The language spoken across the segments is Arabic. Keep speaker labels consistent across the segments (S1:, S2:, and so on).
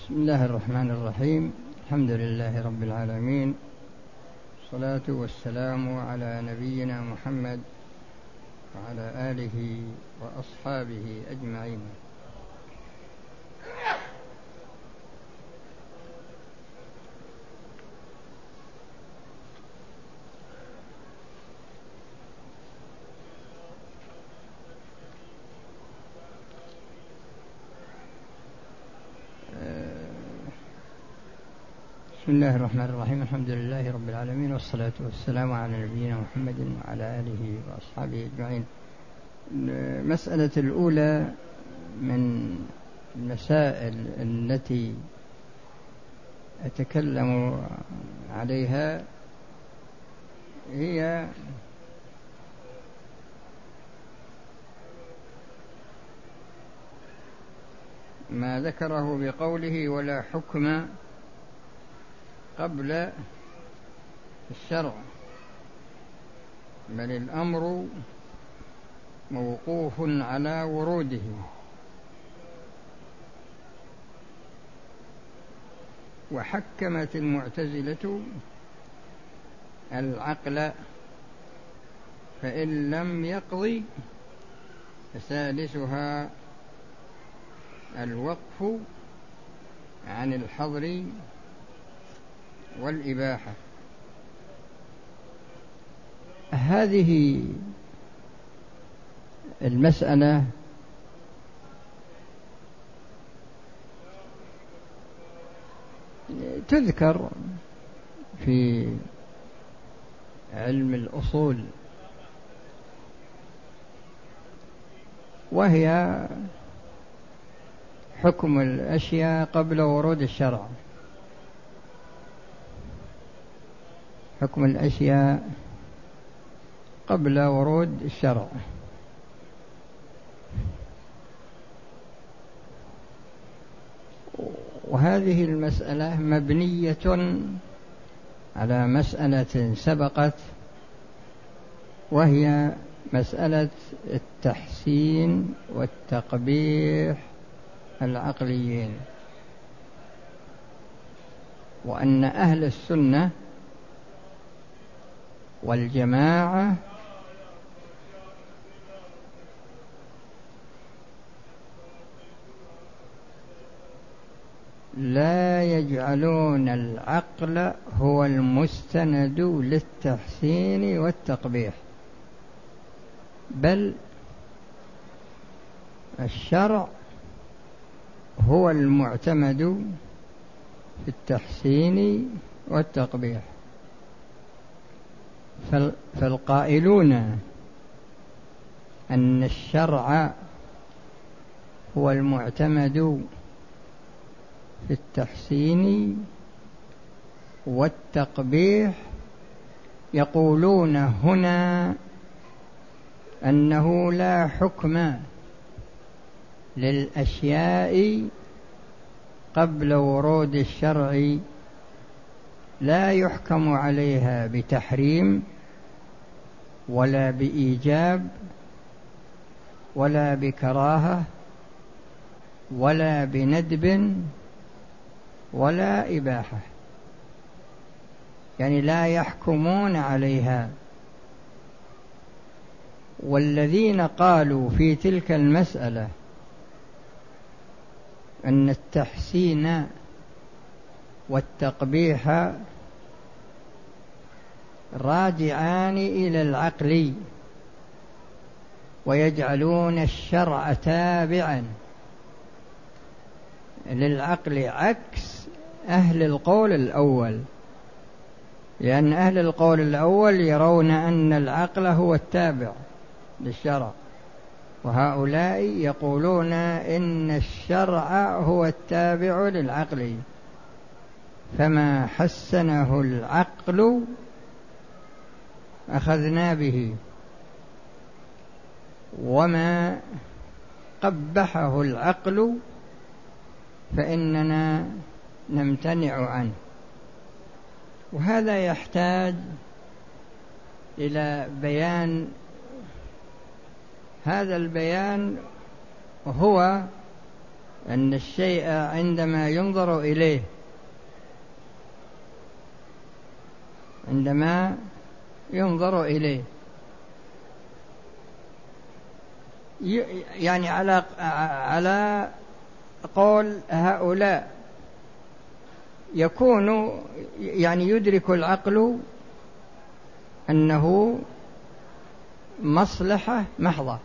S1: بسم الله الرحمن الرحيم. الحمد لله رب العالمين، الصلاة والسلام على نبينا محمد وعلى آله وأصحابه أجمعين. بسم الله الرحمن الرحيم. الحمد لله رب العالمين، والصلاة والسلام على نبينا محمد وعلى آله وأصحابه أجمعين. المسألة الأولى من المسائل التي أتكلم عليها هي ما ذكره بقوله ولا حكم قبل الشرع، بل الأمر موقوف على وروده. وحكمت المعتزلة العقل فإن لم يقضي، فثالثها الوقف عن الحظر والإباحة. هذه المسألة تذكر في علم الأصول، وهي حكم الأشياء قبل ورود الشرع. حكم الأشياء قبل ورود الشرع. وهذه المسألة مبنية على مسألة سبقت، وهي مسألة التحسين والتقبيح العقليين، وأن أهل السنة والجماعة لا يجعلون العقل هو المستند للتحسين والتقبيح، بل الشرع هو المعتمد في التحسين والتقبيح. فالقائلون أن الشرع هو المعتمد في التحسين والتقبيح يقولون هنا أنه لا حكم للأشياء قبل ورود الشرع، لا يحكم عليها بتحريم ولا بإيجاب ولا بكراهة ولا بندب ولا إباحة، يعني لا يحكمون عليها. والذين قالوا في تلك المسألة أن التحسين والتقبيح راجعان إلى العقل، ويجعلون الشرع تابعا للعقل، عكس أهل القول الأول، لأن أهل القول الأول يرون أن العقل هو التابع للشرع، وهؤلاء يقولون إن الشرع هو التابع للعقل، فما حسنه العقل أخذنا به، وما قبحه العقل فإننا نمتنع عنه. وهذا يحتاج إلى بيان. هذا البيان هو أن الشيء عندما ينظر إليه يعني على قول هؤلاء يكون يعني يدرك العقل أنه مصلحة محضة.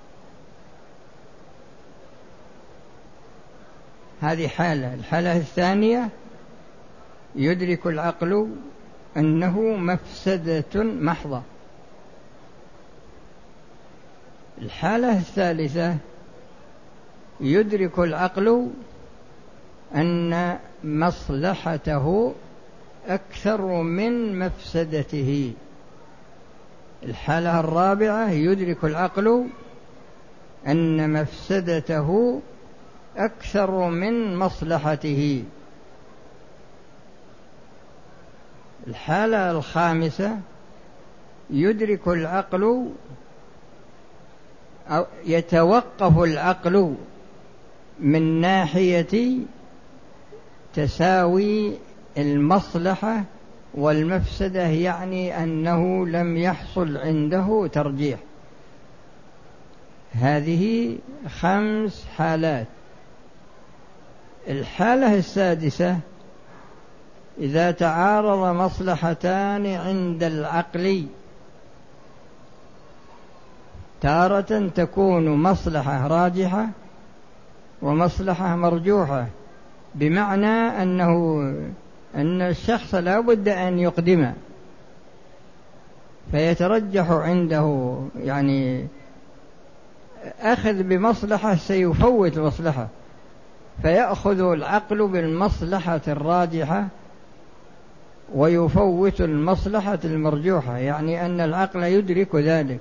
S1: هذه حالة. الحالة الثانية يدرك العقل أنه مفسدة محضة. الحالة الثالثة يدرك العقل أن مصلحته أكثر من مفسدته. الحالة الرابعة يدرك العقل أن مفسدته أكثر من مصلحته. الحالة الخامسة يدرك العقل أو يتوقف العقل من ناحية تساوي المصلحة والمفسدة، يعني أنه لم يحصل عنده ترجيح. هذه 5 حالات. الحالة السادسة إذا تعارض مصلحتان عند العقل، تارة تكون مصلحة راجحة ومصلحة مرجوحة، بمعنى أن الشخص لا بد أن يقدم، فيترجح عنده يعني أخذ بمصلحة سيفوت مصلحة، فيأخذ العقل بالمصلحة الراجحة ويفوت المصلحة المرجوحة، يعني أن العقل يدرك ذلك.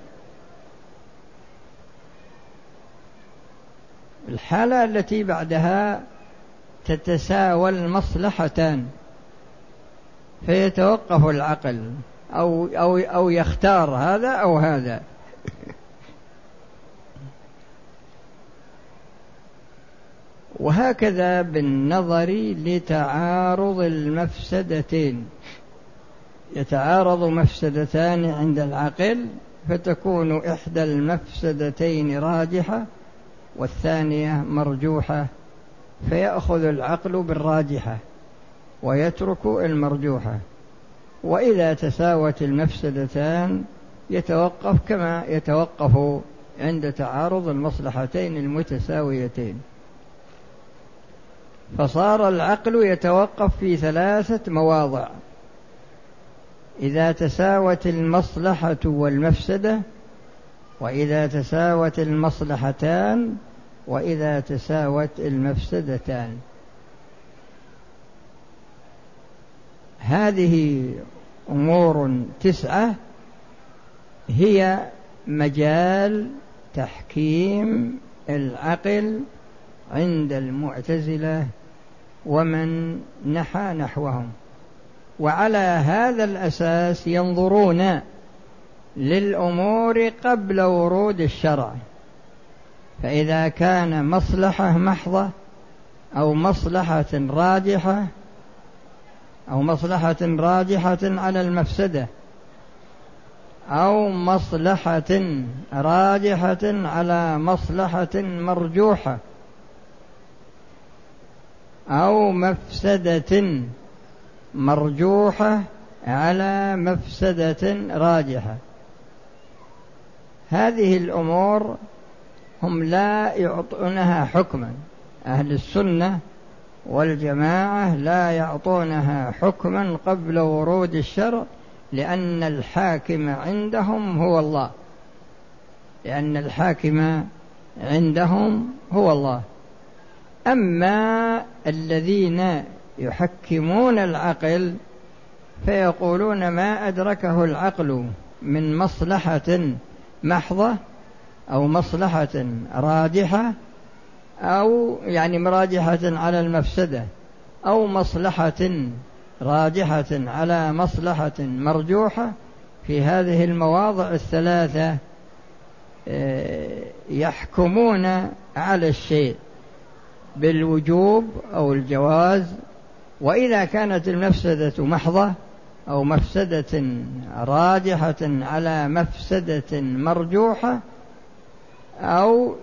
S1: الحالة التي بعدها تتساوى المصلحتان، فيتوقف العقل أو يختار هذا أو هذا. وهكذا بالنظر لتعارض المفسدتين. يتعارض مفسدتان عند العقل، فتكون إحدى المفسدتين راجحة والثانية مرجوحة، فيأخذ العقل بالراجحة ويترك المرجوحة. وإذا تساوت المفسدتان يتوقف كما يتوقف عند تعارض المصلحتين المتساويتين. فصار العقل يتوقف في 3 مواضع: إذا تساوت المصلحة والمفسدة، وإذا تساوت المصلحتان، وإذا تساوت المفسدتان. هذه أمور 9 هي مجال تحكيم العقل عند المعتزلة ومن نحى نحوهم. وعلى هذا الأساس ينظرون للأمور قبل ورود الشرع، فإذا كان مصلحة محضة أو مصلحة راجحة على المفسدة، أو مصلحة راجحة على مصلحة مرجوحة، أو مفسدة مرجوحة على مفسدة راجحة، هذه الأمور هم لا يعطونها حكما. أهل السنة والجماعة لا يعطونها حكما قبل ورود الشرع، لأن الحاكم عندهم هو الله. أما الذين يحكمون العقل فيقولون ما أدركه العقل من مصلحة محضة أو مصلحة راجحة، أو يعني راجحة على المفسدة، أو مصلحة راجحة على مصلحة مرجوحة، في هذه المواضع 3 يحكمون على الشيء. بالوجوب أو الجواز. وإذا كانت المفسدة محضة أو مفسدة راجحة على مفسدة مرجوحة أو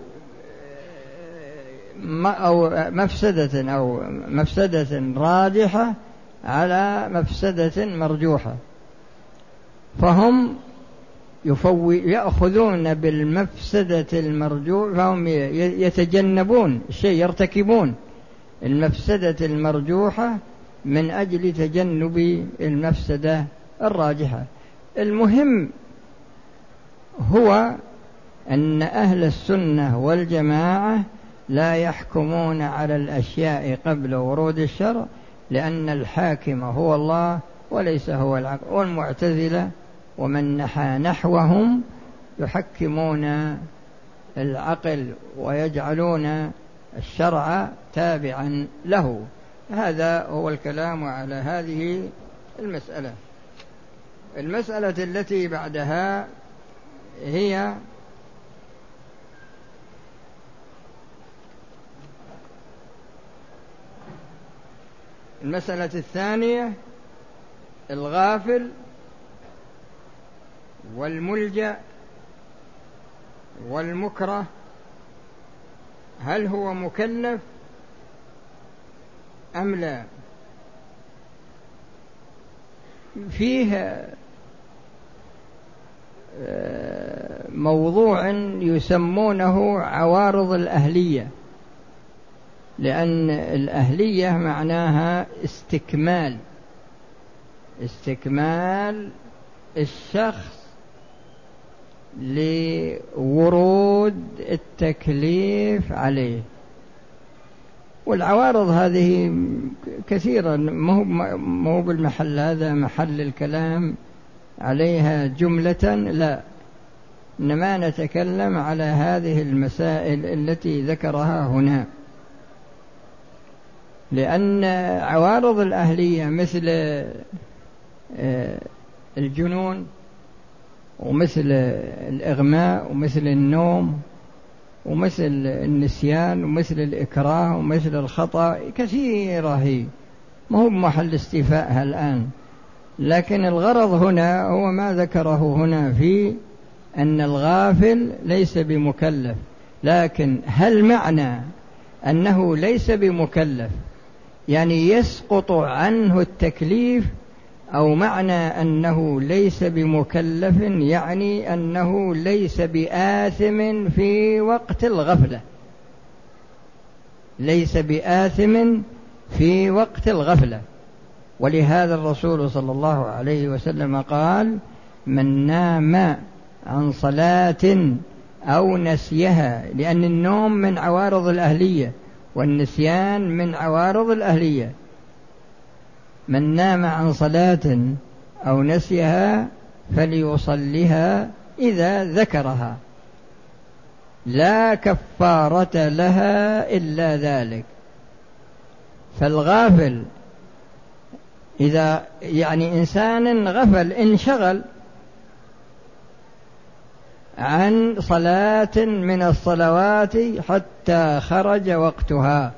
S1: مفسدة راجحة على مفسدة مرجوحة، فهم يأخذون بالمفسدة المرجوحة، فهم يتجنبون الشيء، يرتكبون المفسدة المرجوحة من أجل تجنب المفسدة الراجحة. المهم هو أن أهل السنة والجماعة لا يحكمون على الأشياء قبل ورود الشرع، لأن الحاكم هو الله وليس هو العقل. والمعتزلة ومن نحى نحوهم يحكمون العقل ويجعلون الشرع تابعا له. هذا هو الكلام على هذه المسألة. المسألة التي بعدها هي المسألة الثانية: الغافل والملجأ والمكره، هل هو مكلف أم لا؟ فيه موضوع يسمونه عوارض الأهلية، لأن الأهلية معناها استكمال الشخص لورود التكليف عليه. والعوارض هذه كثيرا، مو بالمحل هذا محل الكلام عليها جملة، لا، إنما نتكلم على هذه المسائل التي ذكرها هنا. لأن عوارض الأهلية مثل الجنون ومثل الإغماء ومثل النوم ومثل النسيان ومثل الإكراه ومثل الخطأ كثيرة، هي ما هو محل استيفائها الآن. لكن الغرض هنا هو ما ذكره هنا في أن الغافل ليس بمكلف. لكن هل معنى أنه ليس بمكلف يعني يسقط عنه التكليف، أو معنى أنه ليس بمكلف يعني أنه ليس بآثم في وقت الغفلة؟ ليس بآثم في وقت الغفلة. ولهذا الرسول صلى الله عليه وسلم قال: من نام عن صلاة أو نسيها، لأن النوم من عوارض الأهلية والنسيان من عوارض الأهلية. من نام عن صلاة أو نسيها فليصلها إذا ذكرها، لا كفارة لها إلا ذلك. فالغافل إذا يعني إنسان غفل، انشغل عن صلاة من الصلوات حتى خرج وقتها،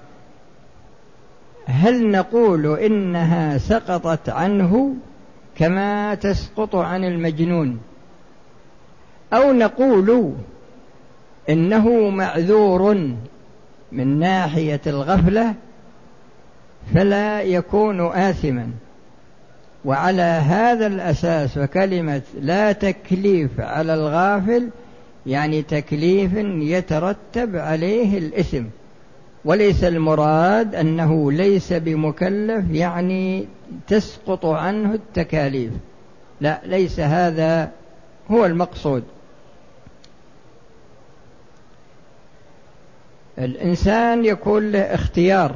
S1: هل نقول إنها سقطت عنه كما تسقط عن المجنون، أو نقول إنه معذور من ناحية الغفلة فلا يكون آثما؟ وعلى هذا الأساس فكلمة لا تكليف على الغافل يعني تكليف يترتب عليه الإثم، وليس المراد أنه ليس بمكلف يعني تسقط عنه التكاليف، لا، ليس هذا هو المقصود. الإنسان يكون له اختيار،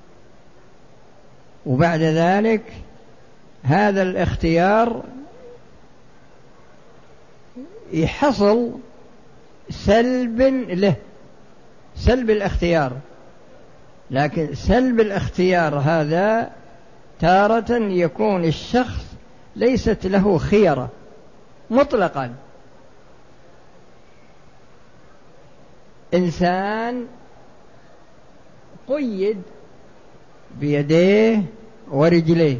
S1: وبعد ذلك هذا الاختيار يحصل سلب له، سلب الاختيار. لكن سلب الاختيار هذا تارة يكون الشخص ليست له خيرة مطلقا. إنسان قيد بيديه ورجليه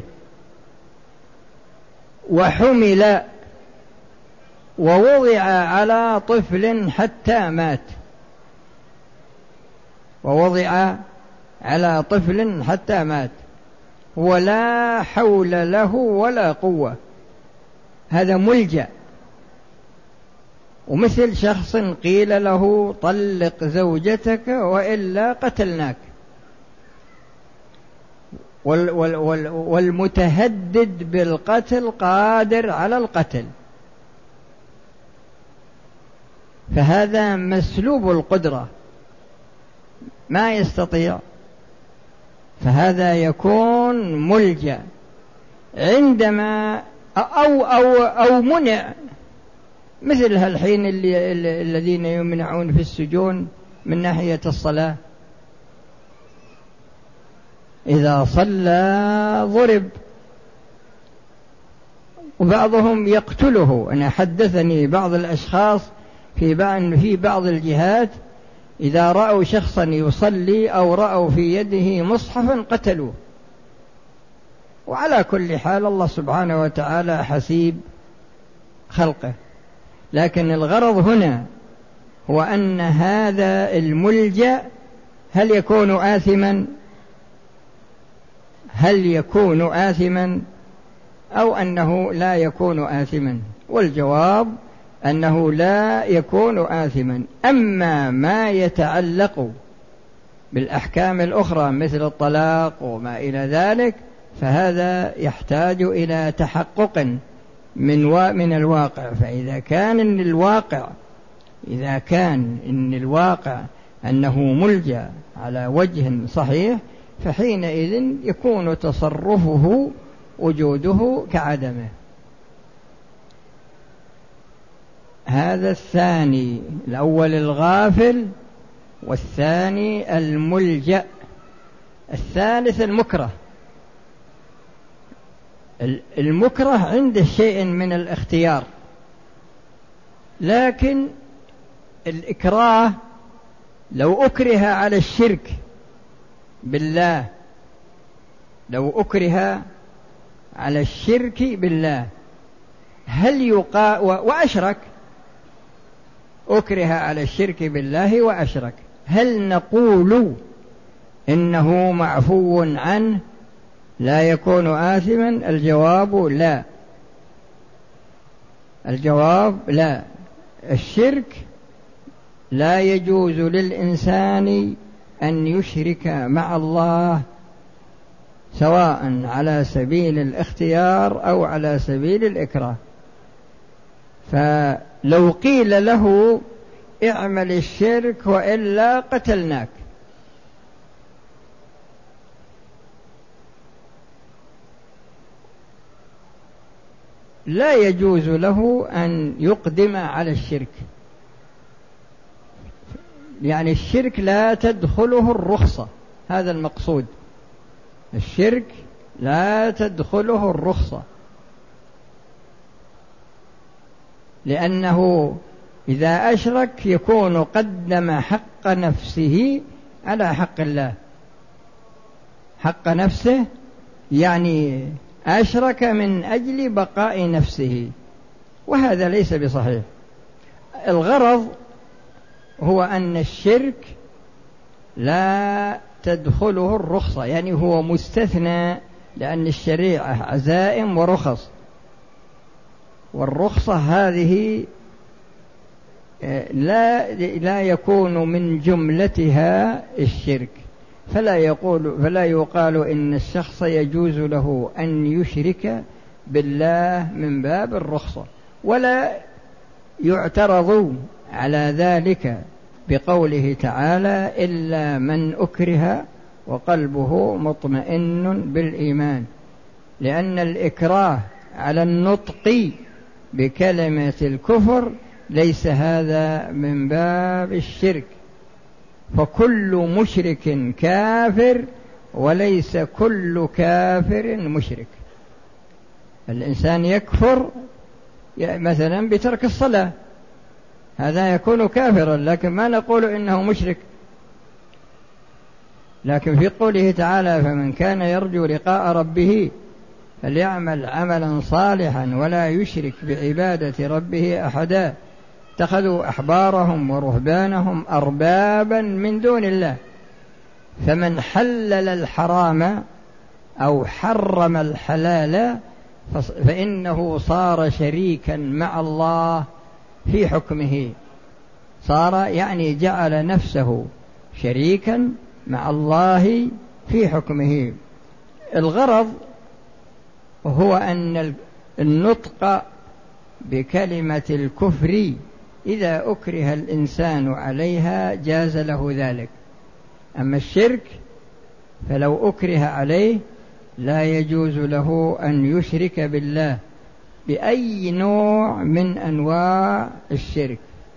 S1: وحمل ووضع على طفل حتى مات، ووضع على طفل حتى مات ولا حول له ولا قوة، هذا ملجأ. ومثل شخص قيل له طلق زوجتك وإلا قتلناك، والمتهدد بالقتل قادر على القتل، فهذا مسلوب القدرة ما يستطيع، فهذا يكون ملجأ. عندما أو منع، مثل هالحين الذين يمنعون في السجون من ناحية الصلاة، إذا صلى ضرب، وبعضهم يقتله. أنا حدثني بعض الأشخاص في بعض الجهات إذا رأوا شخصا يصلي أو رأوا في يده مصحفا قتلوه. وعلى كل حال الله سبحانه وتعالى حسيب خلقه، لكن الغرض هنا هو أن هذا الملجأ هل يكون آثما؟ هل يكون آثما أو أنه لا يكون آثما؟ والجواب أنه لا يكون آثما. أما ما يتعلق بالأحكام الأخرى مثل الطلاق وما إلى ذلك فهذا يحتاج إلى تحقق من الواقع. فإذا كان إن الواقع أنه ملجأ على وجه صحيح، فحينئذ يكون تصرفه وجوده كعدمه. هذا الثاني، الأول الغافل والثاني الملجأ. الثالث المكره. المكره عنده شيء من الاختيار، لكن الإكراه لو أكره على الشرك بالله، لو أكره على الشرك بالله هل وأشرك، أكره على الشرك بالله وأشرك، هل نقول إنه معفو عنه لا يكون آثما؟ الجواب لا. الجواب لا. الشرك لا يجوز للإنسان أن يشرك مع الله سواء على سبيل الاختيار أو على سبيل الإكراه. فلو قيل له اعمل الشرك وإلا قتلناك، لا يجوز له أن يقدم على الشرك، يعني الشرك لا تدخله الرخصة، هذا المقصود. الشرك لا تدخله الرخصة، لأنه إذا أشرك يكون قدم حق نفسه على حق الله. حق نفسه يعني أشرك من أجل بقاء نفسه، وهذا ليس بصحيح. الغرض هو أن الشرك لا تدخله الرخصة، يعني هو مستثنى، لأن الشريعة عزائم ورخص، والرخصة هذه لا يكون من جملتها الشرك، فلا يقال إن الشخص يجوز له أن يشرك بالله من باب الرخصة، ولا يعترض على ذلك بقوله تعالى إلا من أكره وقلبه مطمئن بالإيمان، لأن الإكراه على النطق بكلمة الكفر ليس هذا من باب الشرك، فكل مشرك كافر وليس كل كافر مشرك. الإنسان يكفر مثلا بترك الصلاة، هذا يكون كافرا، لكن ما نقول إنه مشرك. لكن في قوله تعالى فمن كان يرجو لقاء ربه فليعمل عملا صالحا ولا يشرك بعبادة ربه أحدا اتخذوا أحبارهم ورهبانهم أربابا من دون الله. فمن حلل الحرام أو حرم الحلال فإنه صار شريكا مع الله في حكمه. صار يعني جعل نفسه شريكا مع الله في حكمه. الغرض هو أن النطق بكلمة الكفر إذا أكره الإنسان عليها جاز له ذلك، أما الشرك فلو أكره عليه لا يجوز له أن يشرك بالله بأي نوع من أنواع الشرك.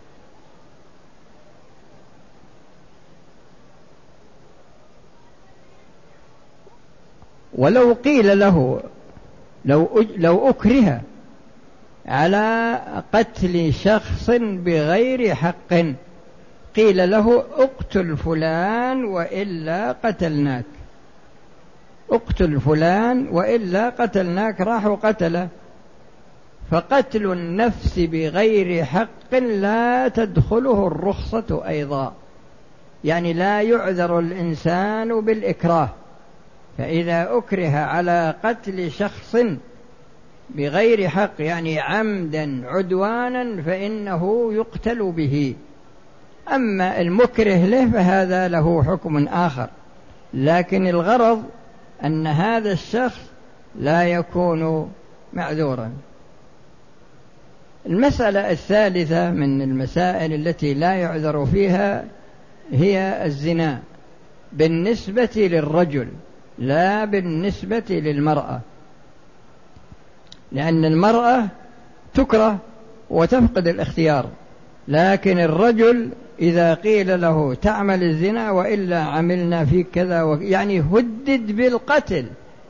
S1: ولو قيل له لو أكره على قتل شخص بغير حق، قيل له اقتل فلان وإلا قتلناك، اقتل فلان وإلا قتلناك، راحوا قتله. فقتل النفس بغير حق لا تدخله الرخصة أيضا، يعني لا يعذر الإنسان بالإكراه. فإذا أكره على قتل شخص بغير حق يعني عمدا عدوانا فإنه يقتل به. أما المكره له فهذا له حكم آخر، لكن الغرض أن هذا الشخص لا يكون معذورا. المسألة الثالثة من المسائل التي لا يعذر فيها هي الزنا بالنسبة للرجل لا بالنسبة للمرأة، لأن المرأة تكره وتفقد الاختيار، لكن الرجل إذا قيل له تعمل الزنا وإلا عملنا فيك كذا يعني هدد بالقتل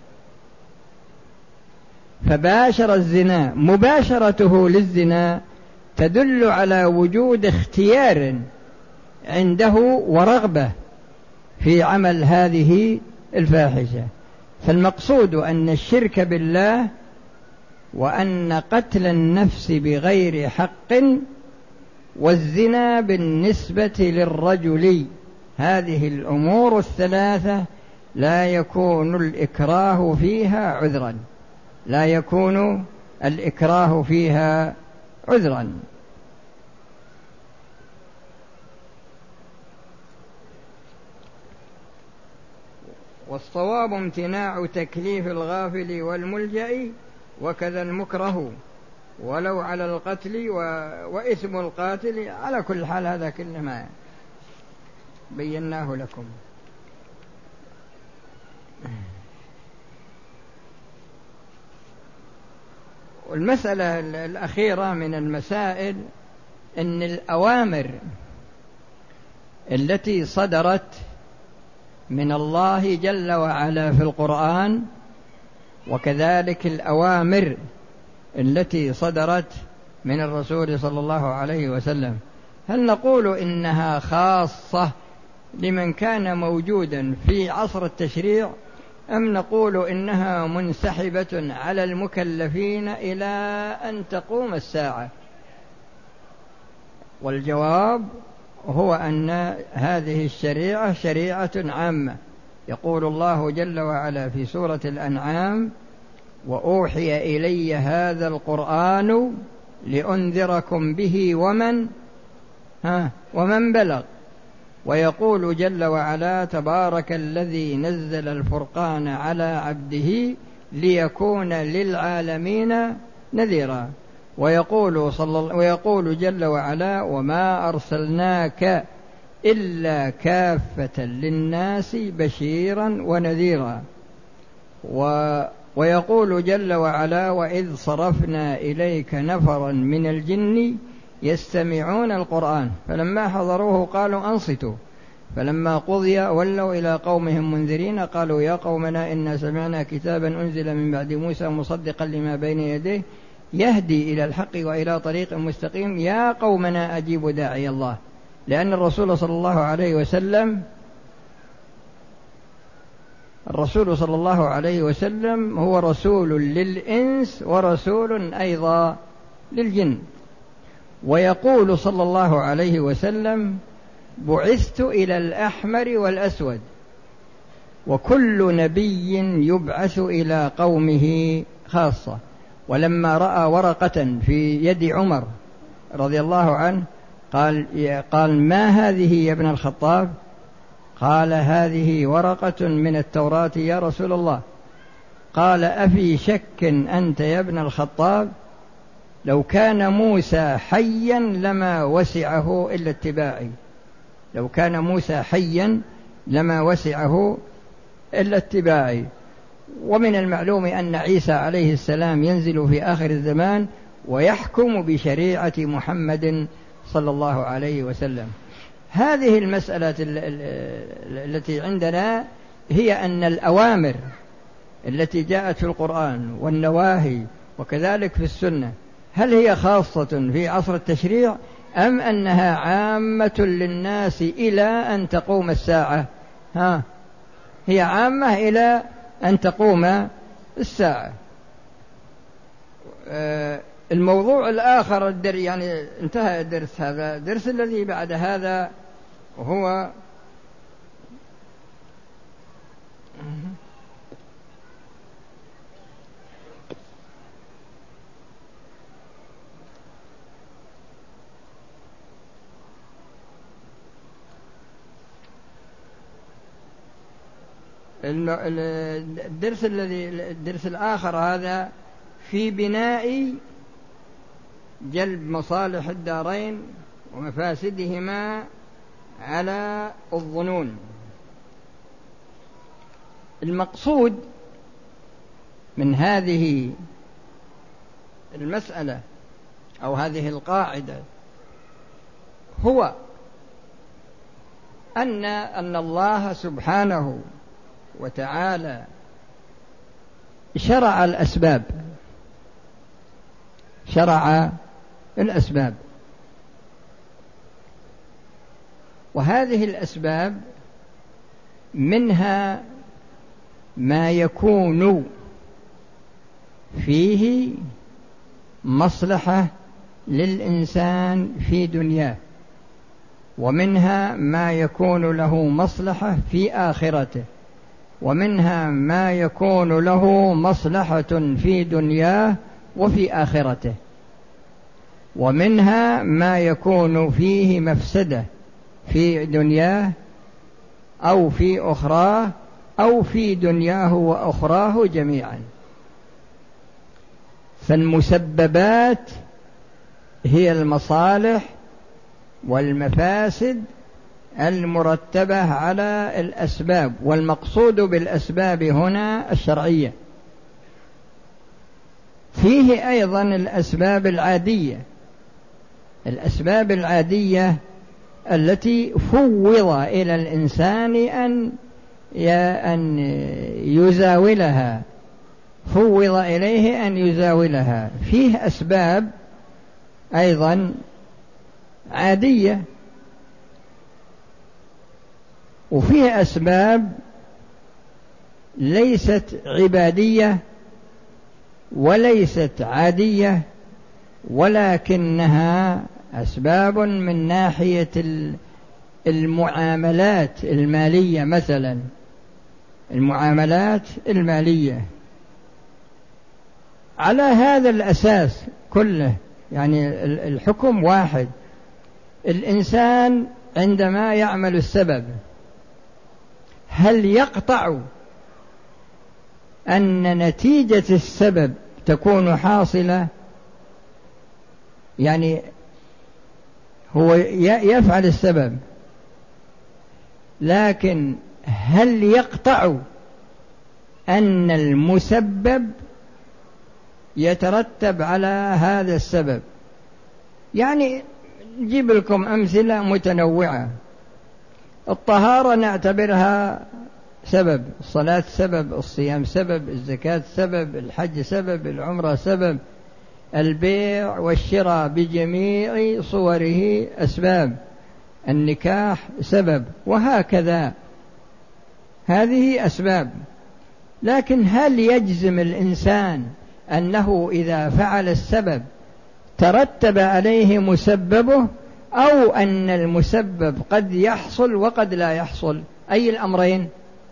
S1: فباشر الزنا، مباشرته للزنا تدل على وجود اختيار عنده ورغبة في عمل هذه الفاحشة. فالمقصود أن الشرك بالله وأن قتل النفس بغير حق والزنا بالنسبة للرجل، هذه الأمور الثلاثة لا يكون الإكراه فيها عذرا، لا يكون الإكراه فيها عذرا. والصواب امتناع تكليف الغافل والملجأ وكذا المكره ولو على القتل وإثم القاتل. على كل حال هذا كله ما بيناه لكم. والمسألة الأخيرة من المسائل أن الأوامر التي صدرت من الله جل وعلا في القرآن وكذلك الأوامر التي صدرت من الرسول صلى الله عليه وسلم، هل نقول إنها خاصة لمن كان موجودا في عصر التشريع أم نقول إنها منسحبة على المكلفين إلى أن تقوم الساعة؟ والجواب هو أن هذه الشريعة شريعة عامة. يقول الله جل وعلا في سورة الأنعام: وأوحي إلي هذا القرآن لأنذركم به ومن بلغ. ويقول جل وعلا: تبارك الذي نزل الفرقان على عبده ليكون للعالمين نذيرا. ويقول جل وعلا: وما أرسلناك إلا كافة للناس بشيرا ونذيرا. ويقول جل وعلا: وإذ صرفنا إليك نفرا من الجن يستمعون القرآن فلما حضروه قالوا أنصتوا فلما قضي ولوا إلى قومهم منذرين قالوا يا قومنا إنا سمعنا كتابا أنزل من بعد موسى مصدقا لما بين يديه يهدي إلى الحق وإلى طريق مستقيم يا قومنا أجيبوا داعي الله. لأن الرسول صلى الله عليه وسلم الرسول صلى الله عليه وسلم هو رسول للإنس ورسول أيضا للجن. ويقول صلى الله عليه وسلم: بعثت إلى الأحمر والأسود. وكل نبي يبعث إلى قومه خاصة. ولما رأى ورقة في يد عمر رضي الله عنه قال: ما هذه يا ابن الخطاب؟ قال: هذه ورقة من التوراة يا رسول الله. قال: أفي شك أنت يا ابن الخطاب؟ لو كان موسى حيا لما وسعه إلا اتباعي. لو كان موسى حيا لما وسعه إلا اتباعي. ومن المعلوم أن عيسى عليه السلام ينزل في آخر الزمان ويحكم بشريعة محمد صلى الله عليه وسلم. هذه المسألة التي عندنا هي أن الأوامر التي جاءت في القرآن والنواهي وكذلك في السنة هل هي خاصة في عصر التشريع أم أنها عامة للناس إلى أن تقوم الساعة؟ هي عامة إلى أن تقوم الساعة. الموضوع الآخر يعني انتهى الدرس هذا. الدرس الذي بعد هذا هو الدرس الآخر هذا في بناء جلب مصالح الدارين ومفاسدهما على الظنون. المقصود من هذه المسألة أو هذه القاعدة هو أن الله سبحانه وتعالى شرع الأسباب. وهذه الأسباب منها ما يكون فيه مصلحة للإنسان في دنياه، ومنها ما يكون له مصلحة في آخرته، ومنها ما يكون له مصلحة في دنياه وفي آخرته، ومنها ما يكون فيه مفسدة في دنياه أو في أخراه أو في دنياه وأخراه جميعا. فالمسببات هي المصالح والمفاسد المرتبة على الأسباب، والمقصود بالأسباب هنا الشرعية. فيه أيضا الأسباب العادية التي فوض إلى الإنسان أن يزاولها، فوض إليه أن يزاولها. فيه أسباب أيضا عادية، وفيه أسباب ليست عبادية وليست عادية، ولكنها أسباب من ناحية المعاملات المالية. مثلا المعاملات المالية على هذا الأساس كله، يعني الحكم واحد. الإنسان عندما يعمل السبب هل يقطع أن نتيجة السبب تكون حاصلة؟ يعني هو يفعل السبب، لكن هل يقطع أن المسبب يترتب على هذا السبب؟ يعني نجيب لكم أمثلة متنوعة. الطهارة نعتبرها سبب، الصلاة سبب، الصيام سبب، الزكاة سبب، الحج سبب، العمرة سبب، البيع والشراء بجميع صوره أسباب، النكاح سبب، وهكذا. هذه أسباب. لكن هل يجزم الإنسان أنه إذا فعل السبب ترتب عليه مسببه، أو أن المسبب قد يحصل وقد لا يحصل؟ أي الأمرين؟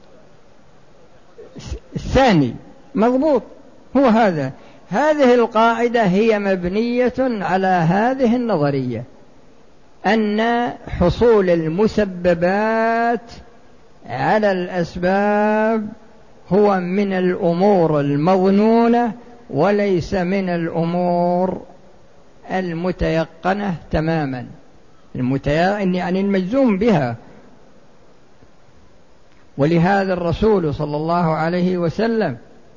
S1: الثاني مضبوط. هو هذه القاعدة هي مبنية على هذه النظرية، أن حصول المسببات على الأسباب هو من الأمور المظنونة وليس من الأمور المتيقنة تماما، يعني المجزوم بها. ولهذا الرسول صلى الله عليه وسلم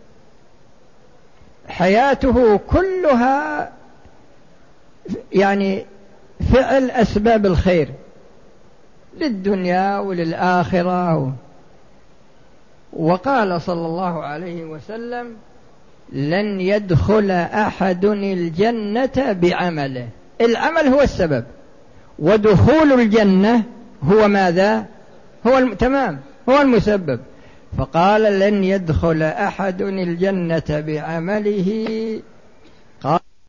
S1: حياته كلها يعني فعل أسباب الخير للدنيا وللآخرة. وقال صلى الله عليه وسلم: لن يدخل أحد الجنة بعمله. العمل هو السبب، ودخول الجنة هو ماذا؟ تمام، هو المسبب. فقال: لن يدخل أحد الجنة بعمله